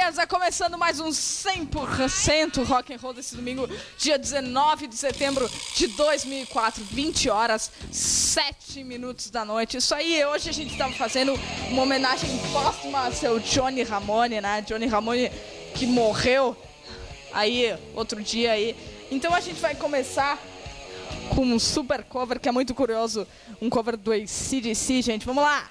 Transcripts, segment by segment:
beleza? Começando mais um 100% rock and roll desse domingo, dia 19 de setembro de 2004, 20 horas, 7 minutos da noite. Isso aí, hoje a gente estava fazendo uma homenagem póstuma ao seu Johnny Ramone, né? Johnny Ramone que morreu aí outro dia aí. Então a gente vai começar com um super cover que é muito curioso, um cover do AC/DC, gente. Vamos lá!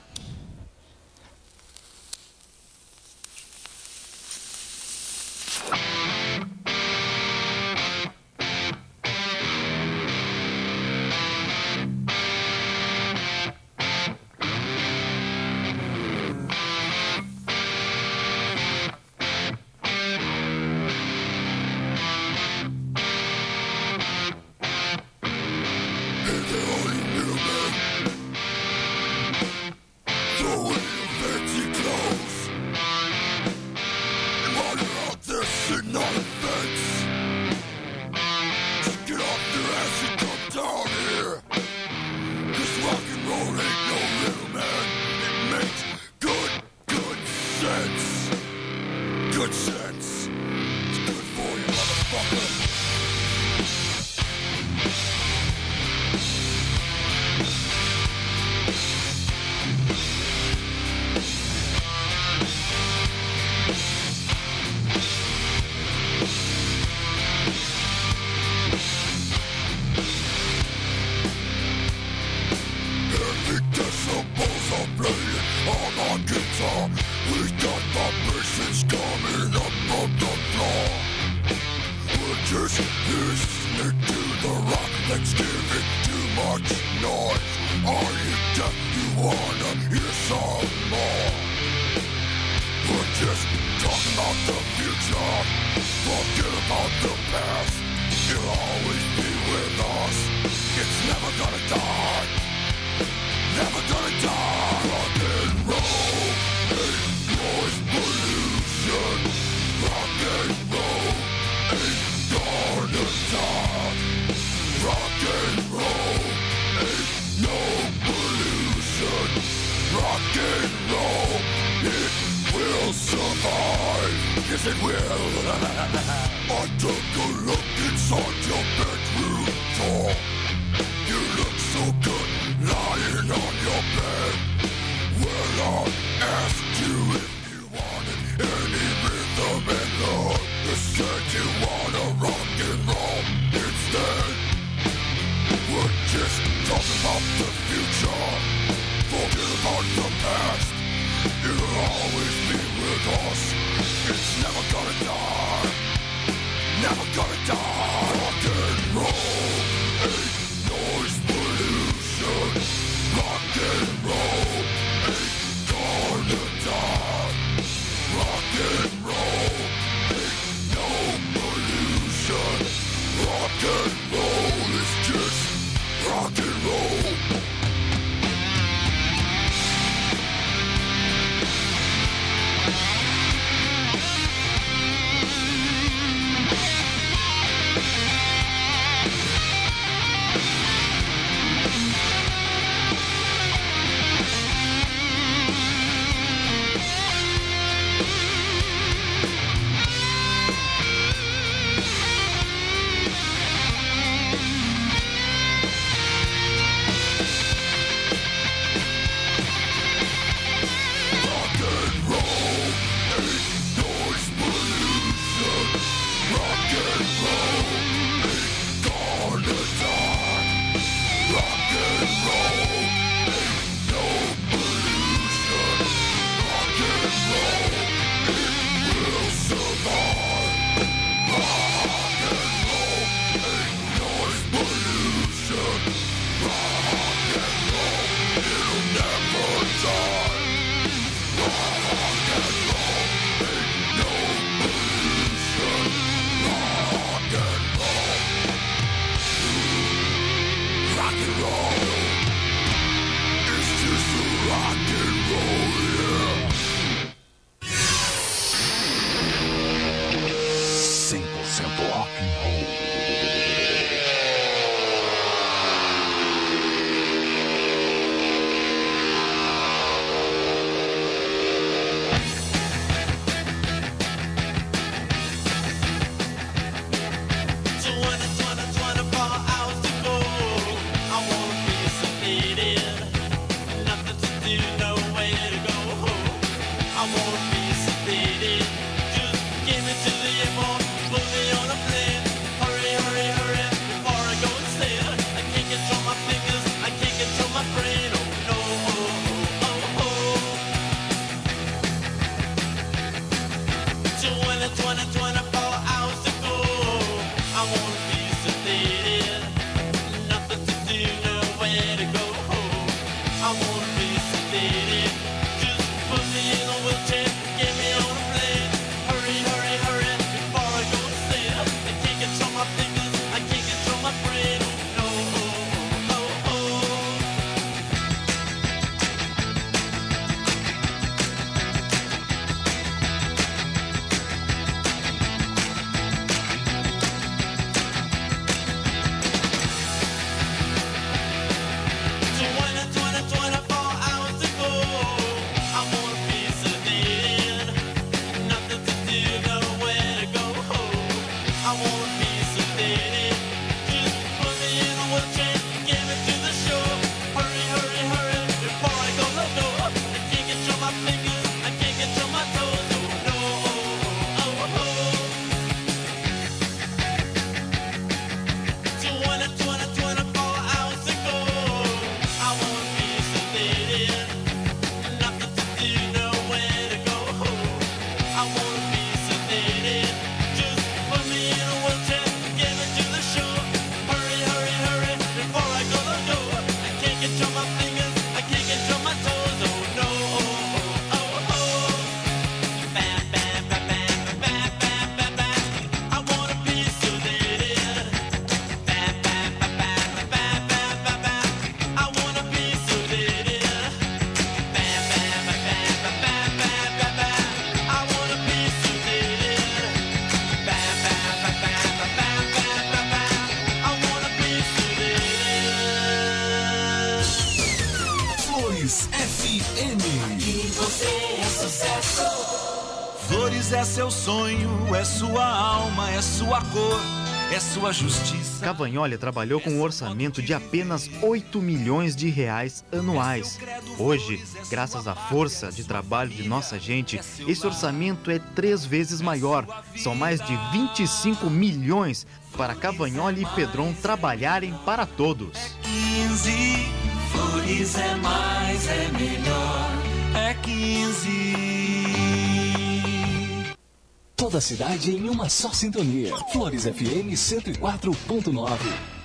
Aqui você é sucesso. Flores é seu sonho, é sua alma, é sua cor, é sua justiça. Cavagnoli trabalhou com um orçamento de apenas 8 milhões de reais anuais. Hoje, graças à força de trabalho de nossa gente, esse orçamento é 3 vezes maior. São mais de 25 milhões para Cavagnoli e Pedron trabalharem para todos. 15, Flores é mais, é melhor, é 15. Toda a cidade em uma só sintonia. Flores FM 104.9.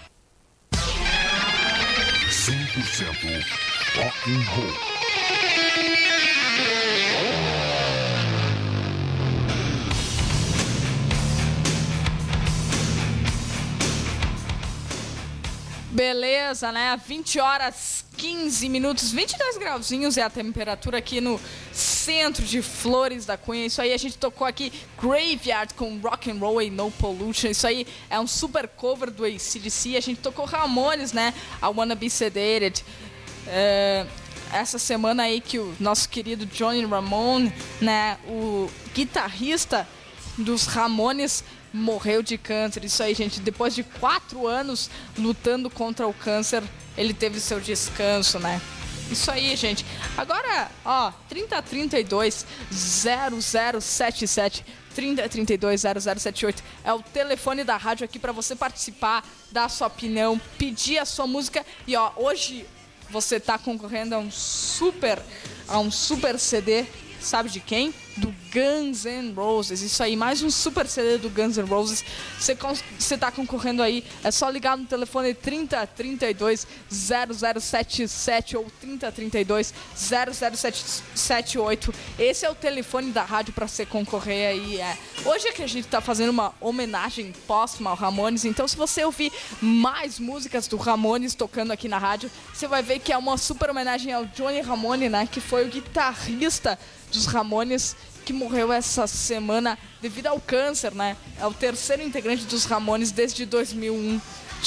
100% rock and roll. Beleza, né? 20 horas 15 minutos, 22 grauzinhos é a temperatura aqui no centro de Flores da Cunha. Isso aí, a gente tocou aqui Graveyard com Rock and Roll e No Pollution. Isso aí é um super cover do AC/DC. A gente tocou Ramones, né? I Wanna Be Sedated. Essa semana aí que o nosso querido Johnny Ramone, né? O guitarrista dos Ramones, morreu de câncer. Isso aí, gente, depois de 4 anos lutando contra o câncer, ele teve seu descanso, né? Isso aí, gente. Agora, ó, 3032 0077 3032 0078 é o telefone da rádio aqui para você participar, dar a sua opinião, pedir a sua música. E ó, hoje você tá concorrendo a um super CD, sabe de quem? Do Guns N' Roses. Isso aí, mais um super CD do Guns N' Roses. Você tá concorrendo aí, é só ligar no telefone 3032 0077 ou 3032 0078. Esse é o telefone da rádio pra você concorrer aí. Hoje é que a gente tá fazendo uma homenagem póstuma ao Ramones, então se você ouvir mais músicas do Ramones tocando aqui na rádio, você vai ver que é uma super homenagem ao Johnny Ramone, né, que foi o guitarrista dos Ramones, que morreu essa semana devido ao câncer, né? É o terceiro integrante dos Ramones desde 2001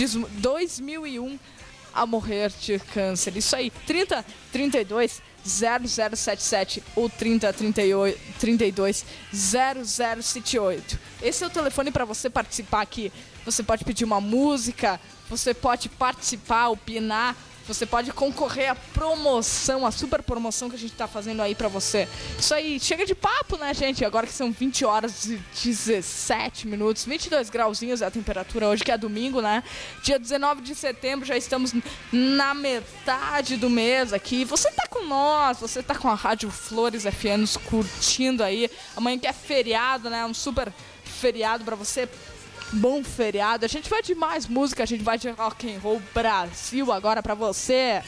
a morrer de câncer. Isso aí, 3032 0077 ou 3032 0078. Esse é o telefone para você participar aqui. Você pode pedir uma música, você pode participar, opinar, você pode concorrer à promoção, a super promoção que a gente tá fazendo aí pra você. Isso aí, chega de papo, né, gente? Agora que são 20 horas e 17 minutos, 22 grauzinhos é a temperatura hoje, que é domingo, né? Dia 19 de setembro, já estamos na metade do mês aqui. Você tá com nós, você tá com a Rádio Flores FM curtindo aí. Amanhã que é feriado, né? Um super feriado pra você. Bom feriado. A gente vai de mais música, a gente vai de Rock and Roll Brasil agora pra você.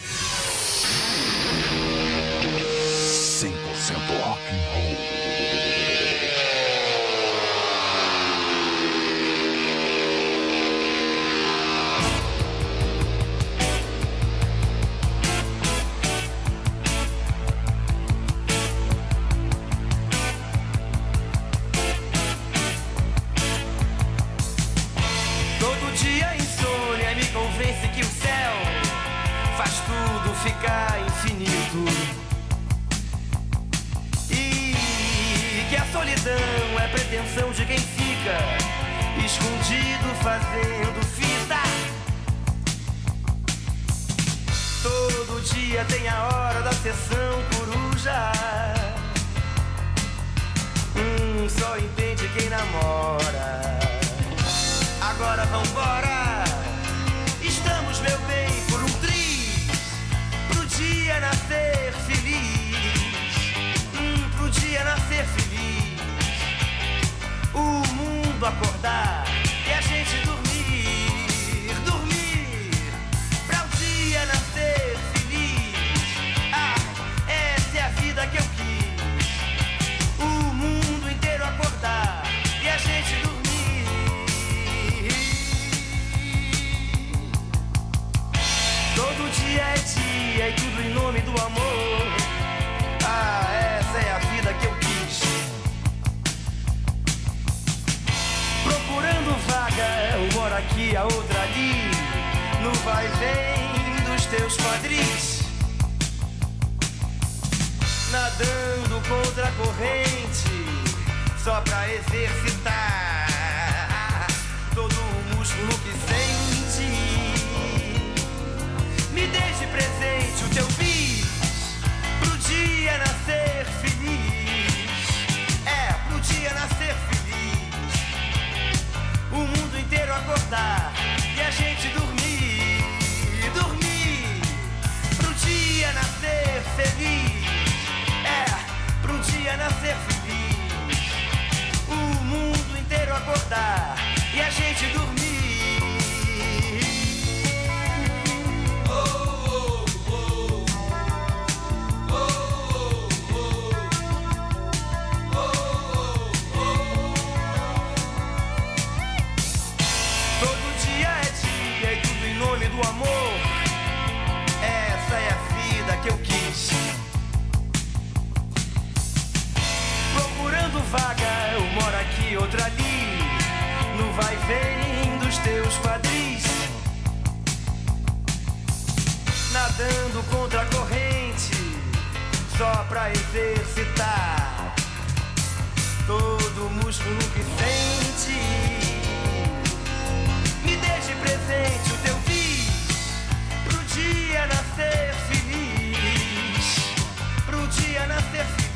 100% rock and roll. Ficar infinito e que a solidão é pretensão de quem fica escondido fazendo fita. Todo dia tem a hora da sessão coruja. Só entende quem namora. Agora vambora, estamos, meu bem, por um dia nascer feliz, pro dia nascer feliz, o mundo acordar e a gente dormir, pra o dia nascer feliz. Essa é a vida que eu quis, o mundo inteiro acordar e a gente dormir. Todo dia é dia e tudo em nome do amor. Essa é a vida que eu quis. Procurando vaga, uma aqui, a outra ali, no vai-vem dos teus quadris. nadando contra a corrente, só pra exercitar todo o músculo que sente. Me deixe presente o teu bis, pro dia nascer feliz. Pro dia nascer feliz, o mundo inteiro acordar e a gente dormir, dormir, pro dia nascer feliz. Pro dia nascer feliz, o mundo inteiro acordar e a gente dormir. Todo dia é dia e tudo em nome do amor. Essa é a vida que eu quis. Procurando vaga, eu moro aqui, outra ali, no vai e vem dos teus quadris. Nadando contra a corrente, só pra exercitar todo o músculo que sente. Me deixe presente o teu bis, pro dia nascer feliz, pro dia nascer feliz.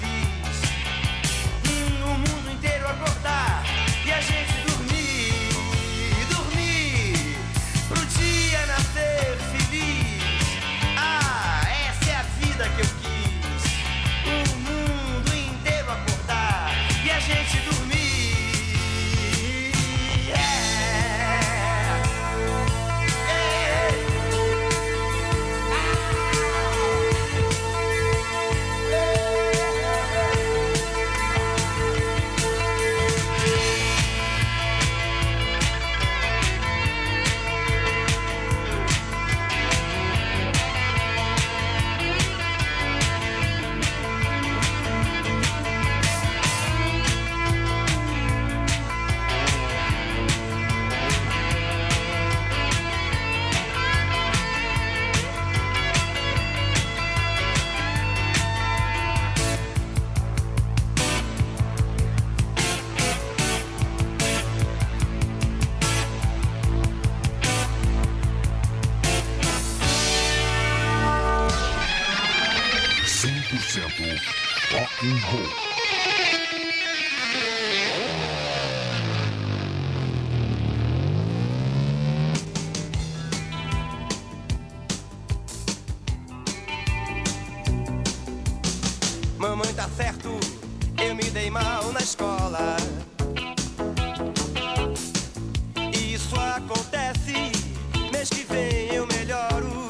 O mundo inteiro acordar e a gente dormir, dormir, pro dia nascer feliz. Essa é a vida que eu quis. O mundo inteiro acordar e a gente dormir. Rock and Roll. Mamãe, tá certo, eu me dei mal na escola. Isso acontece, mês que vem eu melhoro.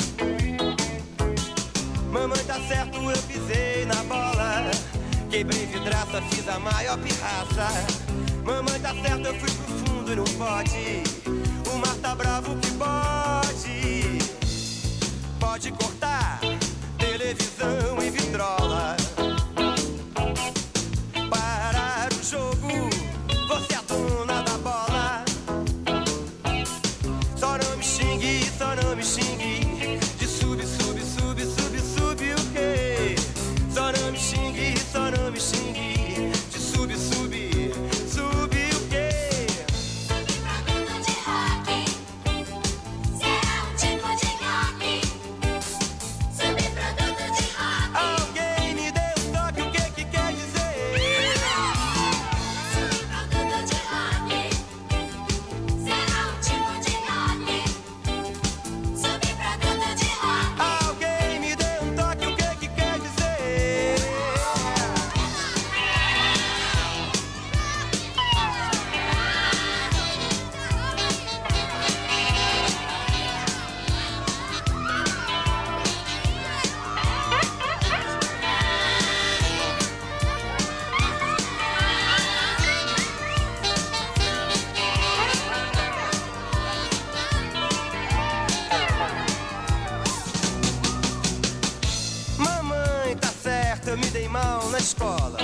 Mamãe, tá certo, eu pisei na bola, quebrei vidraça, fiz a maior pirraça. Mamãe, tá certo, eu fui pro fundo e não pode. O mar tá bravo que pode. Pode cortar televisão e vitrola. Parar o jogo, você é a dona da bola. Só não me xingue, só não me xingue. De sub, sub, sub, sub, sub o quê? Só não me xingue, só não me xingue. De sub, sub, sub o quê? Subproduto de rock, será um tipo de rock. Subproduto de rock. Alguém me dê um toque, o que quer dizer? Subproduto de rock, será um tipo de rock. Subproduto de rock. Alguém me dê um toque, o que quer dizer? Mamãe, tá certo, eu me dei mal na escola.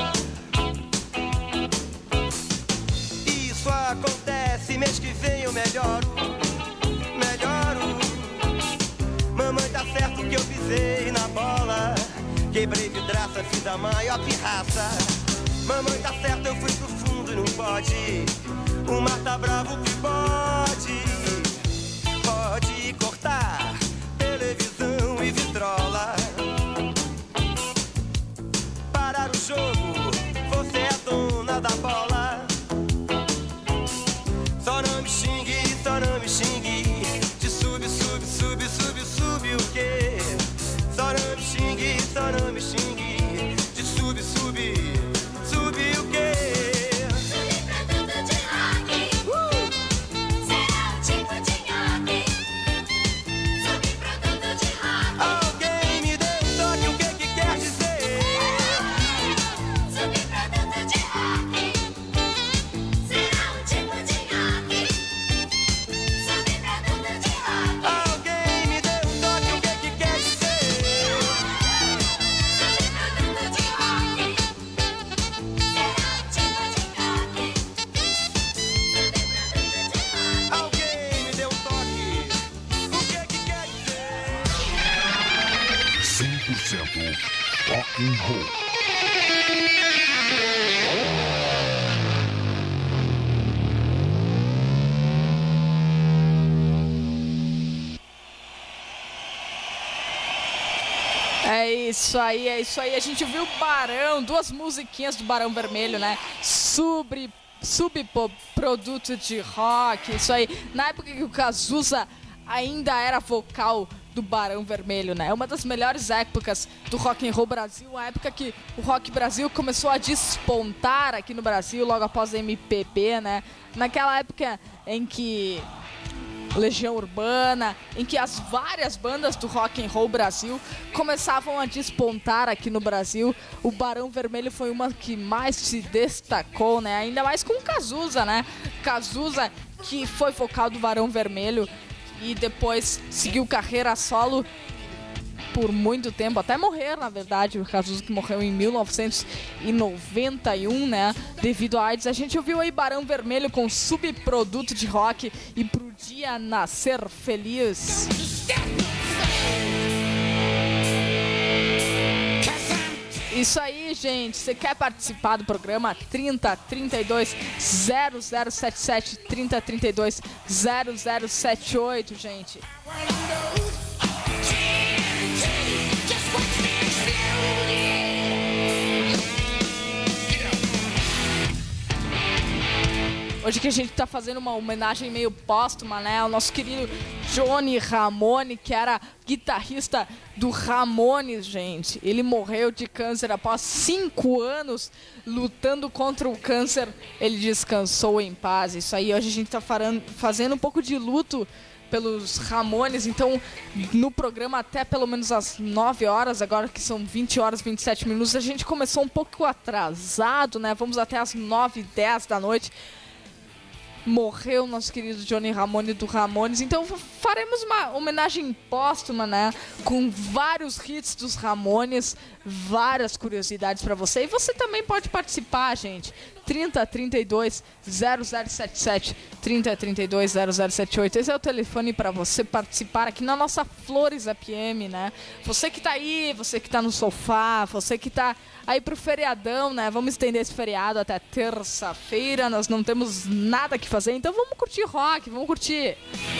Isso acontece, mês que vem eu melhoro. Melhoro. Mamãe, tá certo que eu pisei na bola, Quebrei vidraça, fiz a maior pirraça. Mamãe tá certa, eu fui pro fundo e não pode. O mar tá bravo que pode. Pode cortar televisão e vitrola. Parar o jogo, você é dona da bola. Só não me xingue, só não me xingue. De sube, sube, sube, sube, sube o quê? Só não me xingue, só não me xingue. De sube, sube, sube o quê? Subproduto de rock. Será um tipo de nhoque. Subproduto de rock. Alguém me dê um toque, o que que quer dizer? Subproduto de rock. Será um tipo de nhoque. Subproduto de rock. Alguém me dê um toque, o que que quer dizer? Subproduto de rock. Será um tipo de nhoque. Subproduto de rock. Alguém me dê um toque, o que que quer dizer? 100% rock and roll. É isso aí, é isso aí. A gente viu o Barão, duas musiquinhas do Barão Vermelho, né? Subproduto de rock, isso aí. Na época que o Cazuza ainda era vocal do Barão Vermelho, né? É uma das melhores épocas do Rock and Roll Brasil, a época que o Rock Brasil começou a despontar aqui no Brasil, logo após a MPB, né? Naquela época em que Legião Urbana, em que as várias bandas do Rock and Roll Brasil começavam a despontar aqui no Brasil. O Barão Vermelho foi uma que mais se destacou, né? Ainda mais com o Cazuza, né? Cazuza, que foi vocal do Barão Vermelho e depois seguiu carreira solo por muito tempo, até morrer, na verdade. O Cazuza, que morreu em 1991, né, devido à AIDS. A gente ouviu aí Barão Vermelho com Subproduto de rock e Pro Dia Nascer Feliz. Isso aí, gente. Você quer participar do programa? 3032 0077 3032 0078, gente. Hoje que a gente tá fazendo uma homenagem meio póstuma, né, ao nosso querido Johnny Ramone, que era guitarrista do Ramones, gente. Ele morreu de câncer após 5 anos lutando contra o câncer. Ele descansou em paz. Isso aí, hoje a gente tá fazendo um pouco de luto pelos Ramones, então no programa até pelo menos às 9 horas, agora que são 20 horas e 27 minutos, a gente começou um pouco atrasado, né, vamos até às 9h10 da noite. Morreu nosso querido Johnny Ramone do Ramones, então faremos uma homenagem póstuma, né, com vários hits dos Ramones, várias curiosidades pra você, e você também pode participar, gente. 3032 0077 3032 0078. Esse é o telefone para você participar aqui na nossa Flores FM, né? Você que tá aí, você que tá no sofá, você que tá aí pro feriadão, né? Vamos estender esse feriado até terça-feira. Nós não temos nada que fazer, então vamos curtir rock, vamos curtir.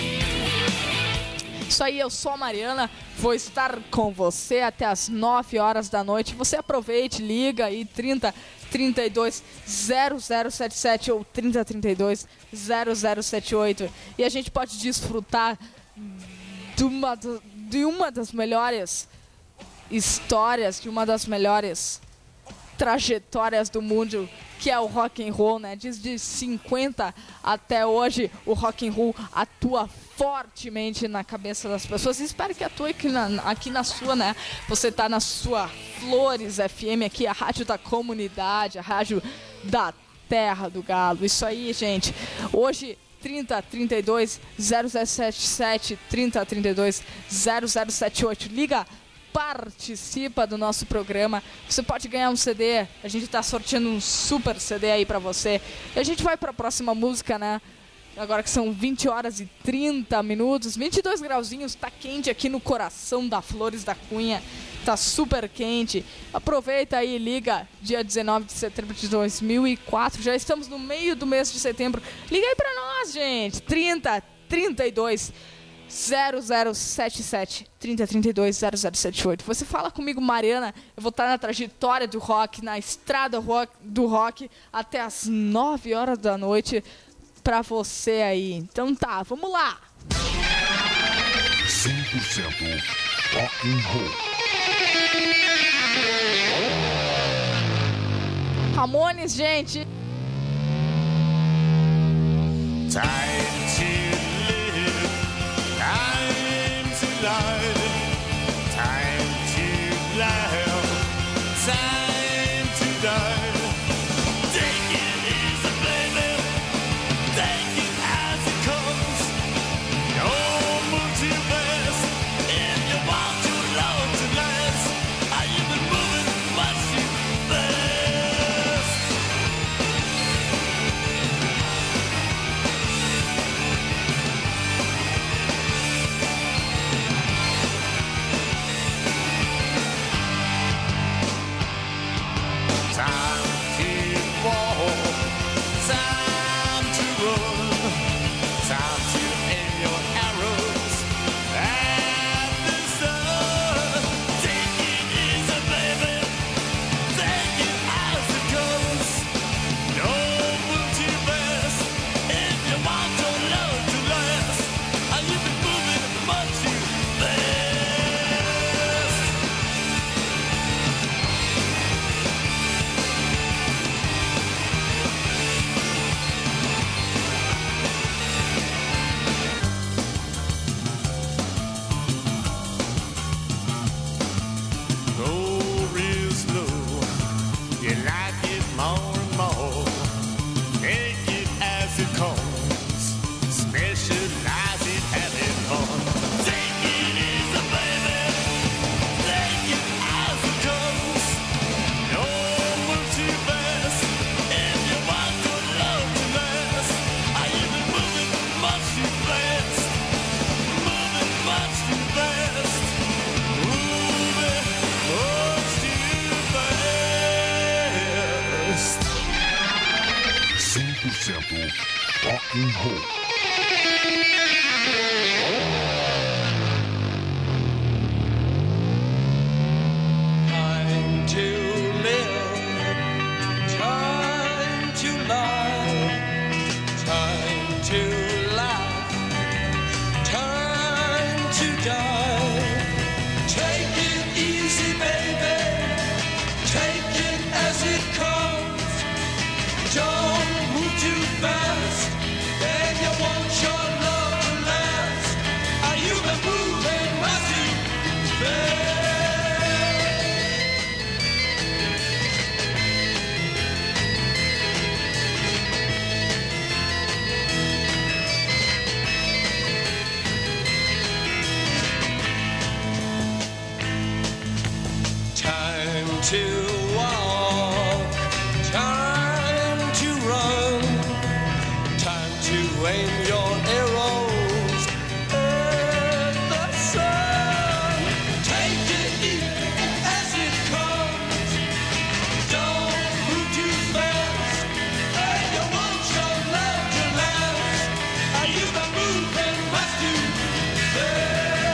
Isso aí, eu sou a Mariana, vou estar com você até as 9 horas da noite. Você aproveite, liga aí 3032 0077 ou 3032 0078 e a gente pode desfrutar de uma das melhores histórias, de uma das melhores trajetórias do mundo, que é o rock and roll, né? Desde 50 até hoje, o rock and roll atua fortemente na cabeça das pessoas. Espero que atue aqui na sua, né? Você tá na sua Flores FM aqui, a rádio da comunidade, a rádio da Terra do Galo. Isso aí, gente. Hoje 3032 0077 3032 0078. Liga, participa do nosso programa. Você pode ganhar um CD. A gente tá sorteando um super CD aí pra você. E a gente vai pra próxima música, né? Agora que são 20 horas e 30 minutos, 22 grauzinhos, tá quente aqui no coração da Flores da Cunha. tá super quente. Aproveita aí, liga dia 19 de setembro de 2004. Já estamos no meio do mês de setembro. Liga aí pra nós, gente. 30 32 0077 30 32 0078. Você fala comigo, Mariana. Eu vou estar na trajetória do rock, na estrada do rock até as 9 horas da noite pra você aí. Então tá, vamos lá. 100% rock and roll. Ramones, gente. Time to live, time to live, time to laugh, time to die. Take it easy, baby, take it as it comes. Don't move too fast if you want your love to last. Are you been moving much too fast? Time to walk, time to run, time to aim your arrows at the sun. Take it easy, baby, take it as it comes. Don't move too fast if you want your love to last. Are you been moving much too fast? Go real slow. You like it more and more. Take it as it comes. Specialize in having fun. Take it easy, baby. Take it as it comes. Don't move too fast if you want your love to last. Are you been moving much too fast? Moving much too fast. Moving much too fast. 100% rock and roll. Time to live, time to love, time to laugh, time to die. Take it easy, baby, take it as it comes. Don't move too fast, if you want your love to last. Are you been moving much too fast? Time to walk, time to run, time to aim your arrows at the sun. Take it easy as it comes. Don't move too fast. If you want your love to last, are you been moving much too fast?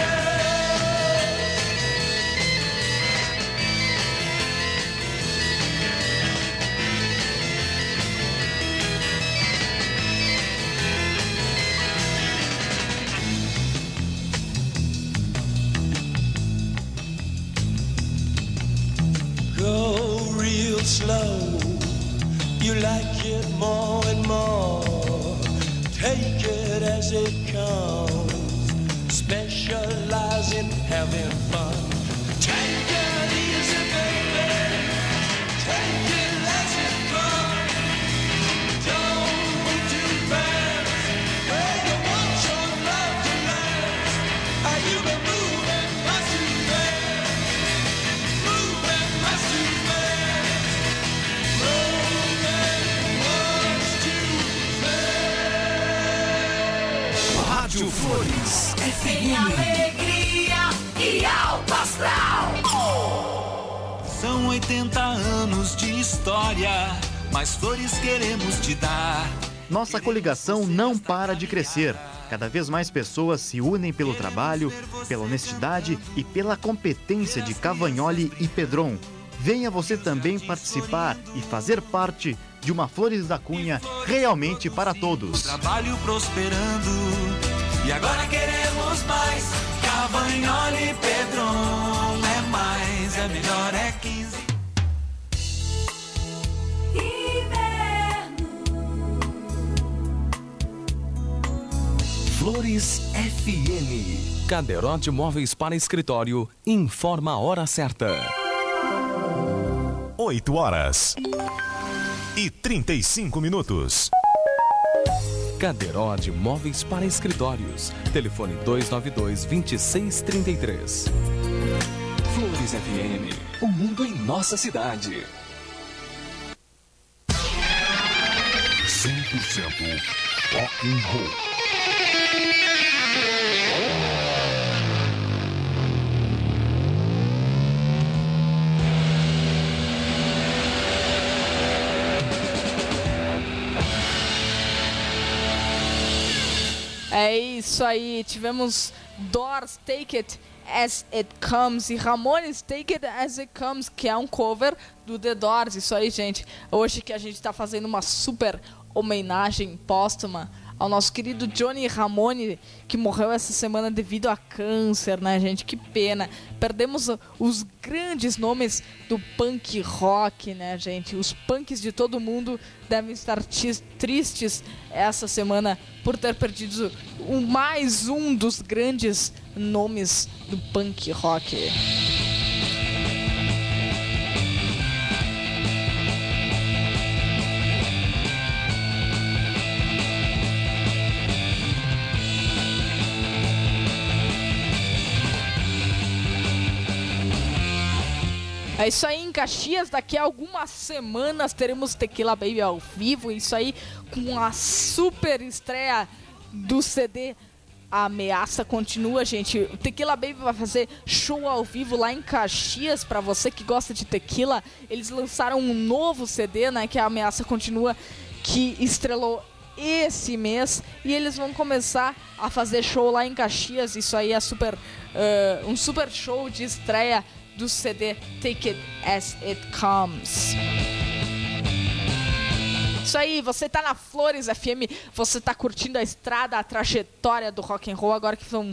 Go real slow, you like it more and more. Take it as it comes, specialize in having fun. Take it easy, baby, take it as it comes. Don't move too fast, where you want your love to last. Are you been moving much too fast? Moving much too fast. Moving much too fast. Rádio Flores Sem FM. alegria e alto astral. 80 anos de história, mais flores queremos te dar. Nossa coligação não para de crescer. Cada vez mais pessoas se unem pelo trabalho, pela honestidade e pela competência de Cavagnoli e Pedron. Venha você também participar e fazer parte de uma Flores da Cunha realmente para todos. Trabalho prosperando e agora queremos mais. Cavagnoli e Pedron é mais, é melhor, é 15. Flores FM. Caderote Móveis para Escritório informa a hora certa. 8h35. Caderote Móveis para Escritórios. Telefone 292-2633. Flores FM. O mundo em nossa cidade. 100% rock and roll. É isso aí, tivemos Doors Take It As It Comes e Ramones Take It As It Comes, que é um cover do The Doors. Isso aí, gente, hoje que a gente tá fazendo uma super homenagem póstuma ao nosso querido Johnny Ramone, que morreu essa semana devido a câncer, né, gente? Que pena. Perdemos os grandes nomes do punk rock, né, gente? Os punks de todo mundo devem estar tristes essa semana por ter perdido mais um dos grandes nomes do punk rock. É isso aí, em Caxias, daqui a algumas semanas teremos Tequila Baby ao vivo. Isso aí com a super estreia do CD A Ameaça Continua, gente. O Tequila Baby vai fazer show ao vivo lá em Caxias. Pra você que gosta de tequila, eles lançaram um novo CD, né, que é A Ameaça Continua, que estrelou esse mês. E eles vão começar a fazer show lá em Caxias. Isso aí é um super show de estreia do CD Take It As It Comes. Isso aí, você tá na Flores FM, você tá curtindo a estrada, a trajetória do rock and roll, agora que são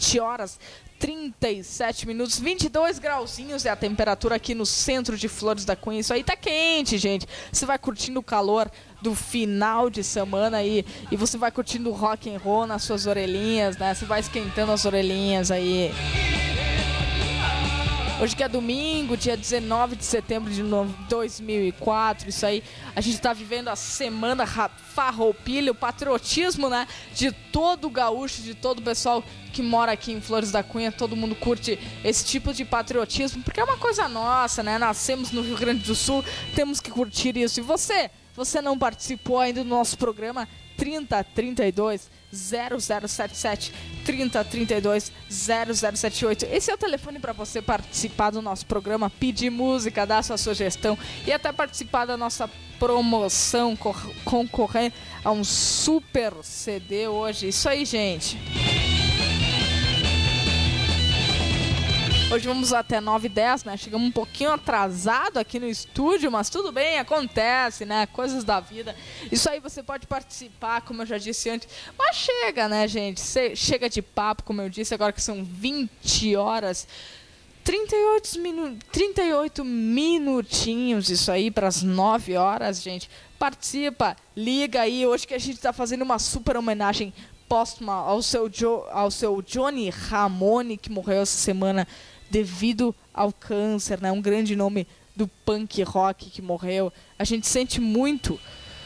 20h37, 22 grauzinhos é a temperatura aqui no centro de Flores da Cunha. Isso aí tá quente, gente. Você vai curtindo o calor do final de semana aí, e você vai curtindo o rock and roll nas suas orelhinhas, né? Você vai esquentando as orelhinhas aí. Hoje que é domingo, dia 19 de setembro de 2004, isso aí, a gente tá vivendo a semana farroupilha, o patriotismo, né, de todo o gaúcho, de todo o pessoal que mora aqui em Flores da Cunha. Todo mundo curte esse tipo de patriotismo, porque é uma coisa nossa, né, nascemos no Rio Grande do Sul, temos que curtir isso. E você não participou ainda do nosso programa? 3032 0077 3032 0078. Esse é o telefone para você participar do nosso programa, pedir música, dar sua sugestão e até participar da nossa promoção, concorrer a um super CD hoje. Isso aí, gente. Hoje vamos até 9h10, né? Chegamos um pouquinho atrasado aqui no estúdio, mas tudo bem, acontece, né? Coisas da vida. Isso aí, você pode participar, como eu já disse antes. Mas chega, né, gente? Chega de papo, como eu disse, agora que são 20h. 38 minutinhos, isso aí, para as 9h, gente. Participa, liga aí. Hoje que a gente tá fazendo uma super homenagem póstuma ao seu Johnny Ramone, que morreu essa semana devido ao câncer, né? Um grande nome do punk rock que morreu. A gente sente muito,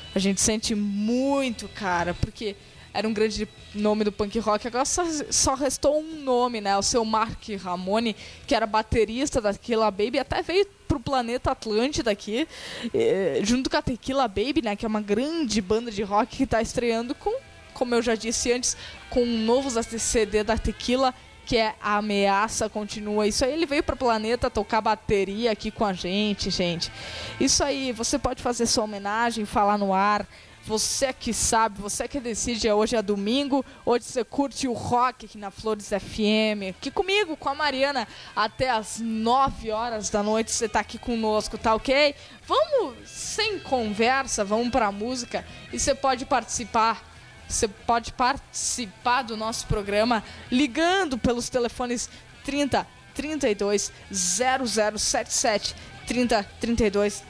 cara, porque era um grande nome do punk rock. Agora só restou um nome, né? O seu Mark Ramone, que era baterista da Tequila Baby, até veio pro planeta Atlântida aqui, junto com a Tequila Baby, né? Que é uma grande banda de rock que tá estreando com, como eu já disse antes, com um novo CD da Tequila que é A Ameaça Continua. Isso aí, ele veio pro planeta tocar bateria aqui com a gente, gente. Isso aí, você pode fazer sua homenagem, falar no ar. Você que sabe, você que decide. Hoje é domingo, hoje você curte o rock aqui na Flores FM. Aqui comigo, com a Mariana, até as 9 horas da noite. Você tá aqui conosco, tá ok? Vamos, sem conversa, vamos pra música. E você pode participar. Você pode participar do nosso programa ligando pelos telefones 30 32 0077 30 32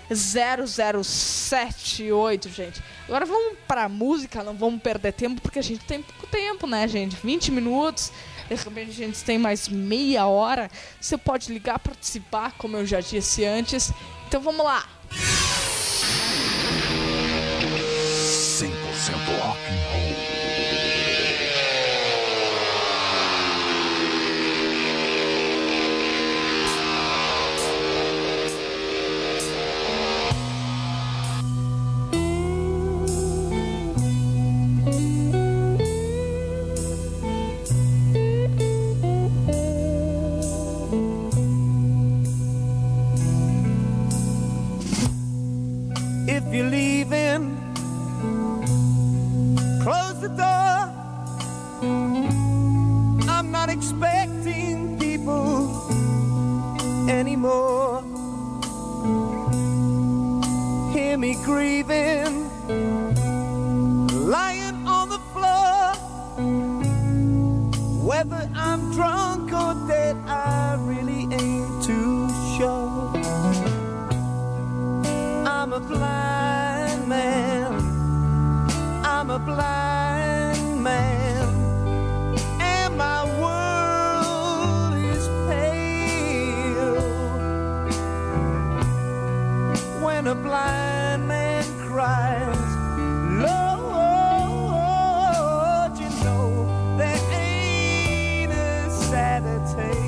0078, gente. Agora vamos pra música, não vamos perder tempo, porque a gente tem pouco tempo, né, gente? 20 minutos, de repente a gente tem mais meia hora. Você pode ligar, participar, como eu já disse antes. Então vamos lá. 100% rock and roll. If you're leaving, close the door. I'm not expecting people anymore. Hear me grieving, lying on the floor. Whether I'm drunk or dead, I really ain't too sure. I'm a blind man, I'm a blind man, and my world is pale. When a blind man cries, Lord, you know there ain't a sadder tale.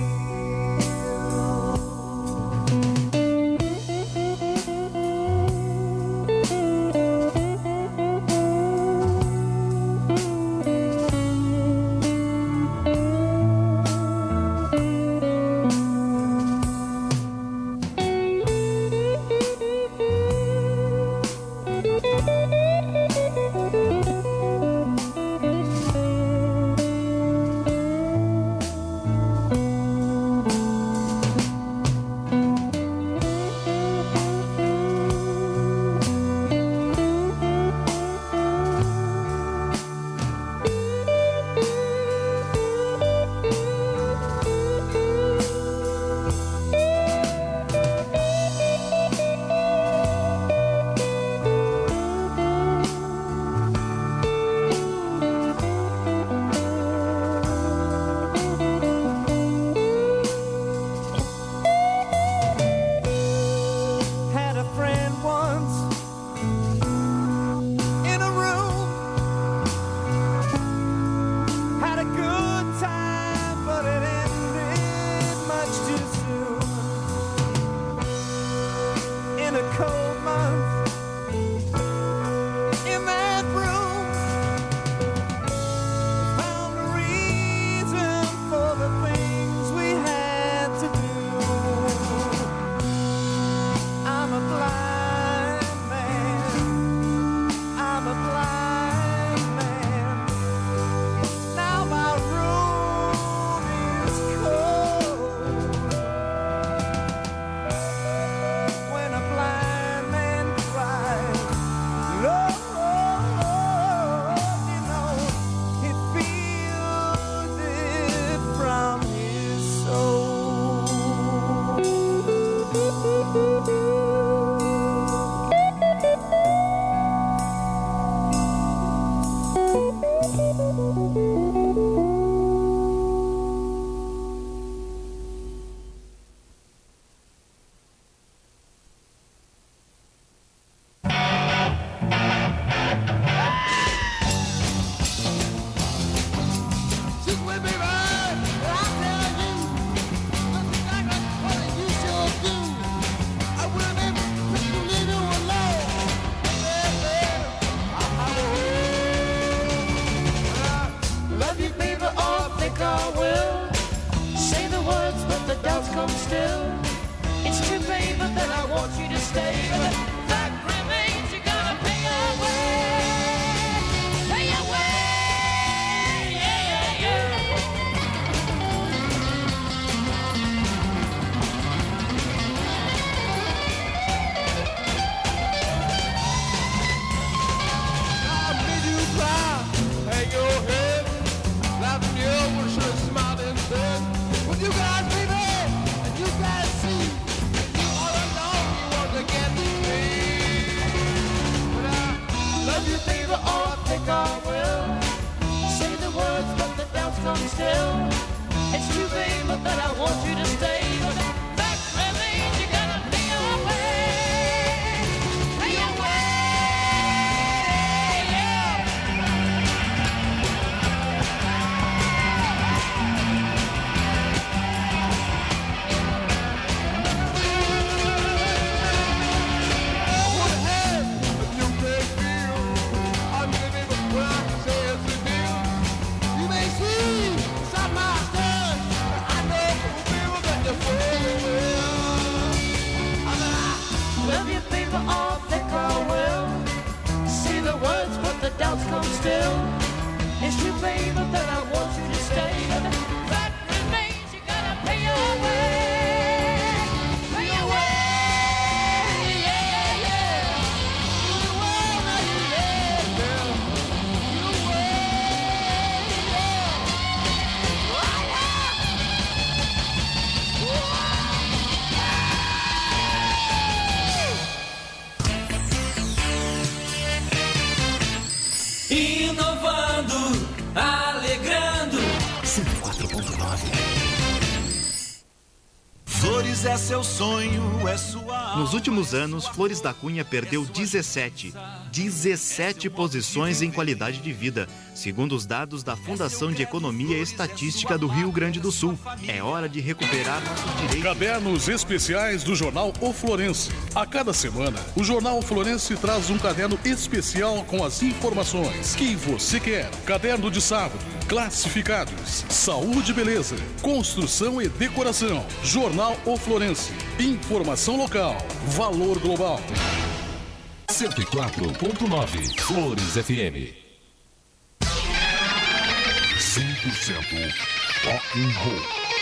It's true, babe, that I want you to stay. But that means you gotta pay your way. Pay your way, yeah. What happened if you can't feel? I'm living with promises to do. You may see some masters, but I know for real that you're Love you, baby, all think I will. See the words, but the doubts come still. It's true, baby, that I want you to stay. But that remains, you gotta pay your way. Pay your way, yeah, yeah. You will, now you yeah, girl. You will, yeah. Oh, Inovando, alegrando. 104.9. Flores é seu sonho, é sua alma. Nos últimos anos, Flores da Cunha perdeu 17 posições em qualidade de vida, segundo os dados da Fundação de Economia e Estatística do Rio Grande do Sul. É hora de recuperar nossos direitos. Cadernos especiais do Jornal O Florense. A cada semana, o Jornal O Florense traz um caderno especial com as informações que você quer. Caderno de sábado, classificados, saúde e beleza, construção e decoração. Jornal O Florense. Informação local, valor global. 104.9 Flores FM. 100% rock and roll.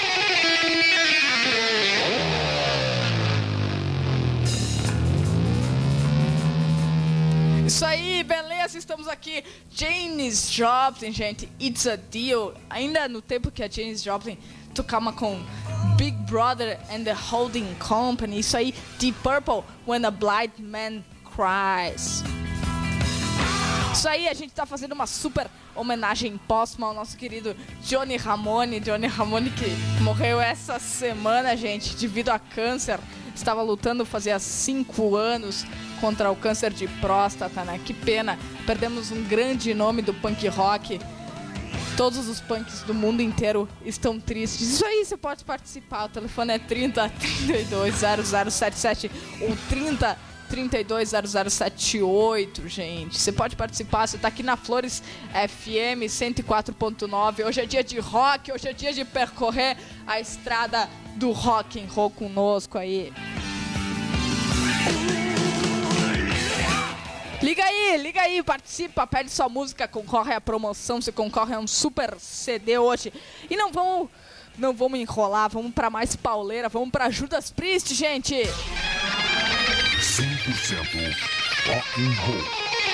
Isso aí, beleza? Estamos aqui. Janis Joplin, gente. It's a Deal. Ainda no tempo que a Janis Joplin tocava com Big Brother and the Holding Company. Isso aí, Deep Purple, When a Blind Man Cries. Isso aí, a gente tá fazendo uma super homenagem póstuma ao nosso querido Johnny Ramone. Johnny Ramone que morreu essa semana, gente, devido a câncer. Estava lutando fazia 5 anos contra o câncer de próstata, né? Que pena, perdemos um grande nome do punk rock. Todos os punks do mundo inteiro estão tristes. Isso aí, você pode participar. O telefone é 30 32 0077 ou 30 32 0078, gente. Você pode participar, você tá aqui na Flores FM 104.9. Hoje é dia de rock, hoje é dia de percorrer a estrada do rock and roll conosco aí. Liga aí, participa, pede sua música, concorre à promoção, você concorre a um super CD hoje. E não vamos enrolar, vamos pra mais pauleira, vamos pra Judas Priest, gente. 100% rock and roll.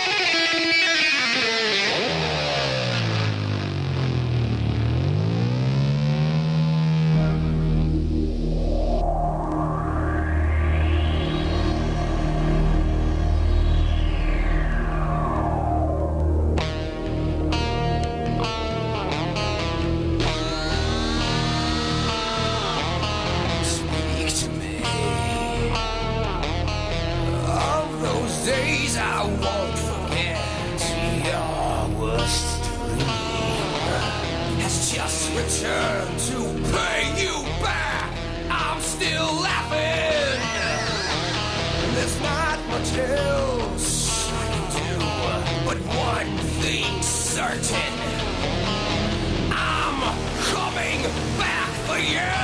Days I won't forget. Your worst dream has just returned to pay you back. I'm still laughing. There's not much else I can do, but one thing's certain. I'm coming back for you.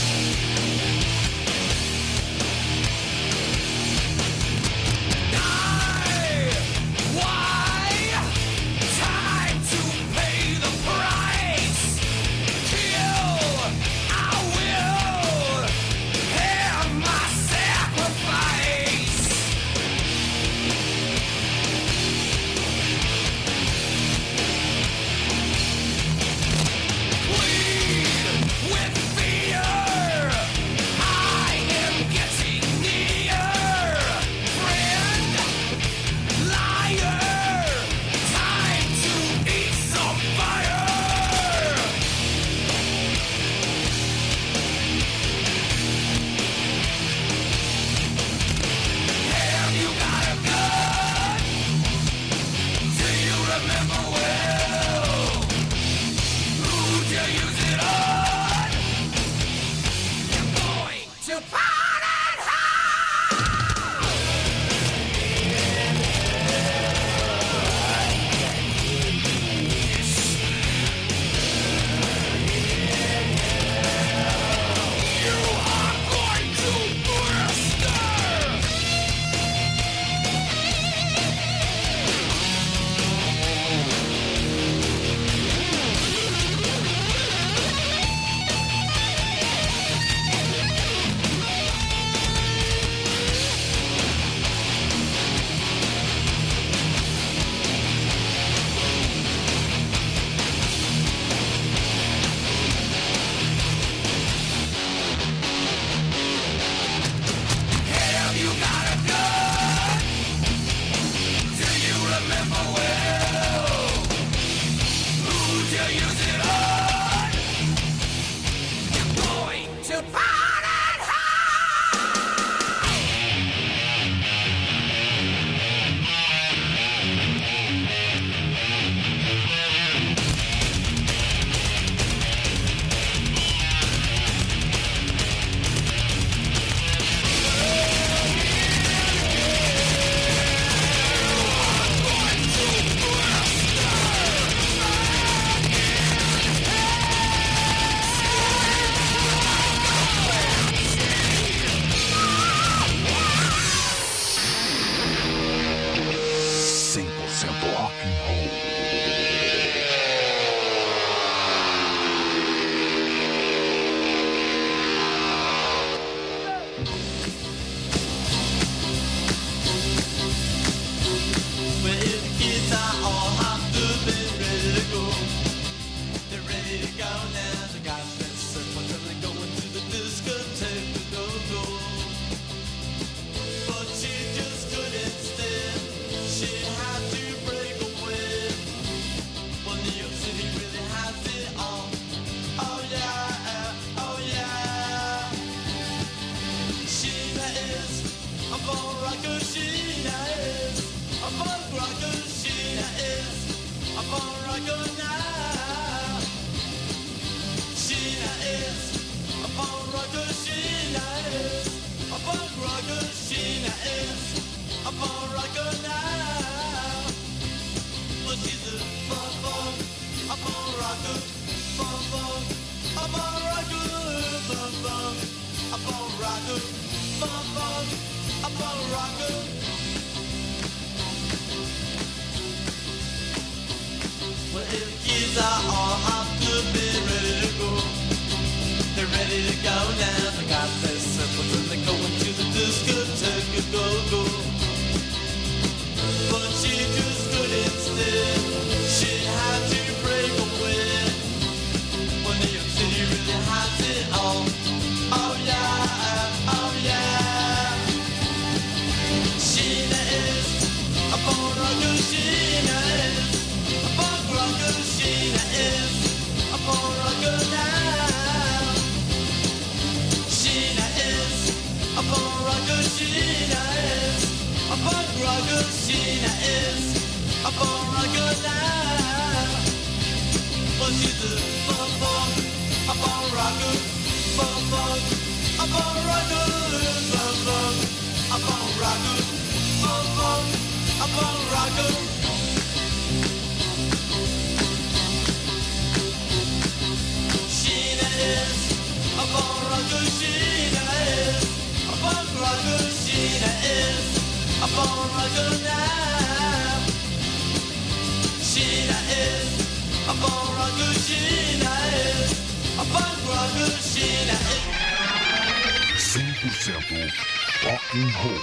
Ah! rock and roll. Rock and roll.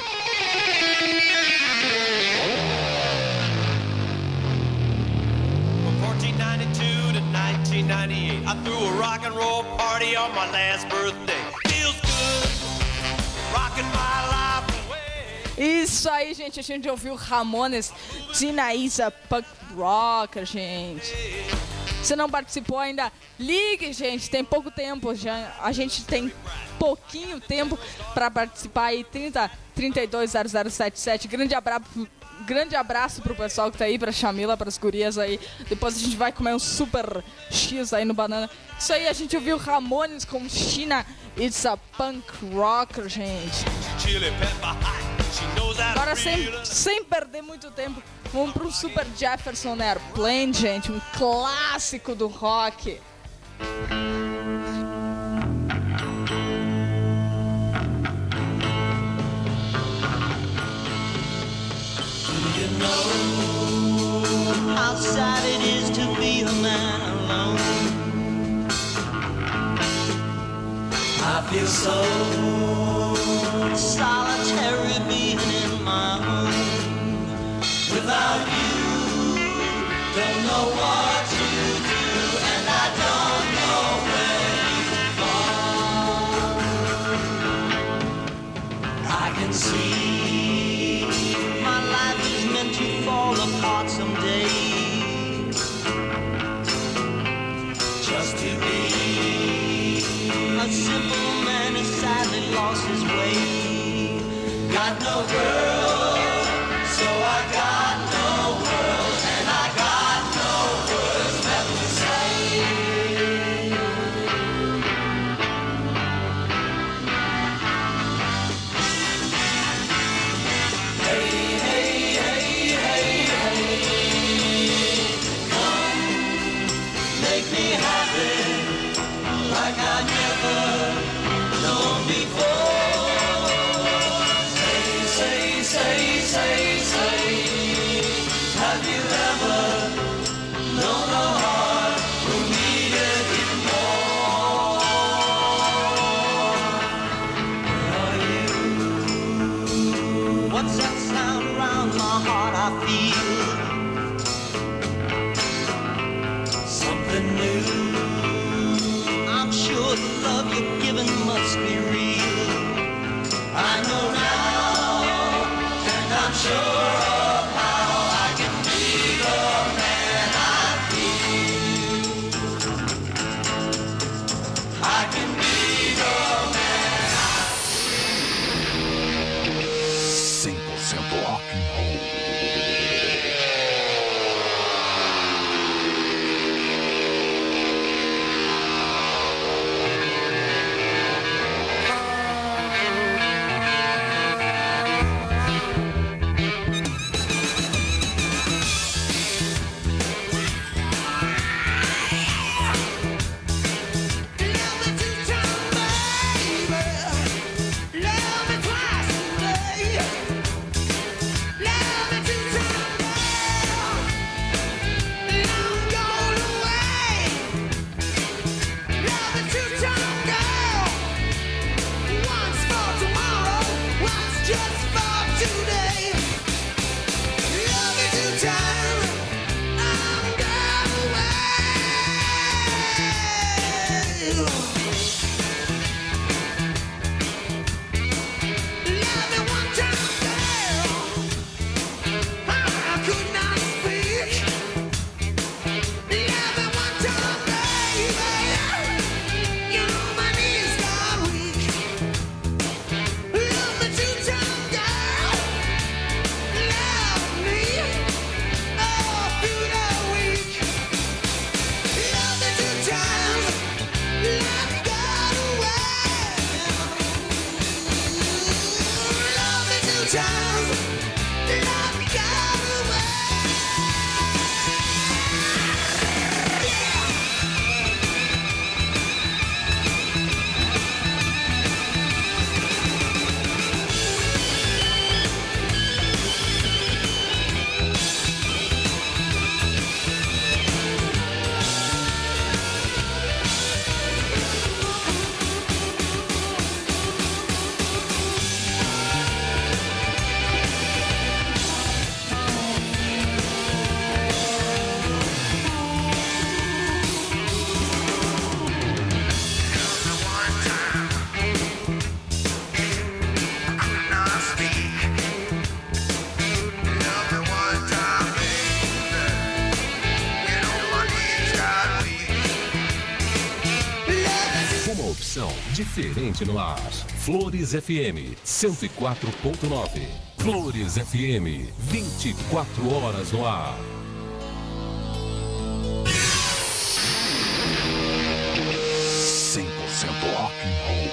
From 1492 to 1998, I threw a rock and roll party on my last birthday. Feels good, rocking my life away. Isso aí, gente, a gente ouviu Ramones, Dinaiza Punk Rocker, gente. Se não participou ainda, ligue, gente, tem pouco tempo, já, a gente tem pouquinho tempo para participar aí, 30-32-0077, grande abraço pro pessoal que tá aí, pra Chamila, pras gurias aí, depois a gente vai comer um super X aí no Banana. Isso aí, a gente ouviu Ramones com China, It's a Punk Rocker, gente. Agora, sem perder muito tempo, vamos pro Super Jefferson Airplane, gente, um clássico do rock. How sad it is to be a man alone. I feel so solitary being in my home. Without you, don't know what to do, and I don't know where you've gone. I can see my life is meant to fall apart someday. Just to be a simple man who sadly lost his way. Got no girl, so I got no world, and I got no world. have you ever known a heart who needed you more? Are you? What's that sound around my heart I feel? Something new. I'm sure the love you're giving must be real. I know now, and I'm sure of how I can be the man I feel. I can be the man I feel. 100% rock and roll. Diferente no ar. Flores FM 104.9. Flores FM 24 horas no ar. Rock and roll.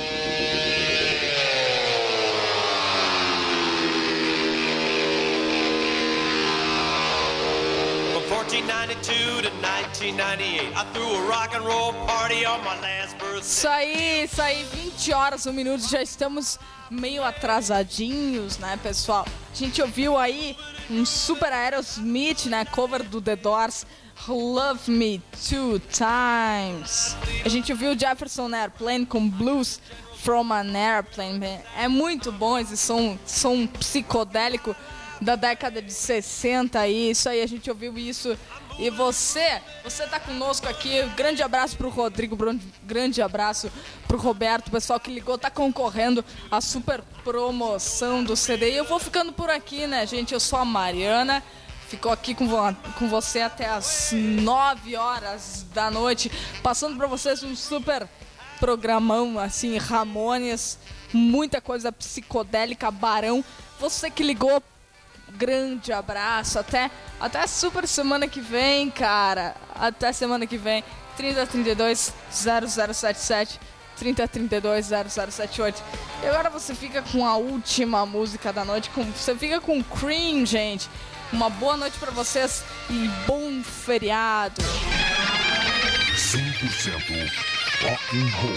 From 1492 to 1998, I threw a rock and roll party on my last birthday. Isso aí, 20 horas, 1 minuto, já estamos meio atrasadinhos, né, pessoal? A gente ouviu aí um super Aerosmith, né, cover do The Doors, Love Me Two Times. A gente ouviu Jefferson Airplane com Blues from an Airplane. É muito bom esse som psicodélico da década de 60 aí. Isso aí, a gente ouviu isso. E você tá conosco aqui. Grande abraço pro Rodrigo, grande abraço pro Roberto, o pessoal que ligou, tá concorrendo à super promoção do CD. E eu vou ficando por aqui, né, gente? Eu sou a Mariana. Ficou aqui com você até as 9 horas da noite, passando para vocês um super programão, assim, Ramones, muita coisa psicodélica, Barão. Você que ligou, grande abraço, até super semana que vem, cara. Até semana que vem, 3032-0077, 3032-0078. E agora você fica com a última música da noite, você fica com Cream, gente. Uma boa noite pra vocês e bom feriado. 100% rock and roll.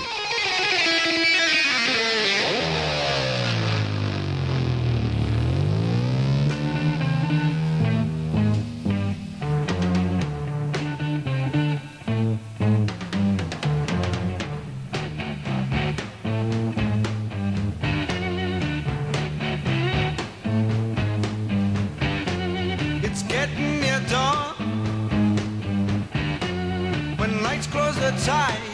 inside.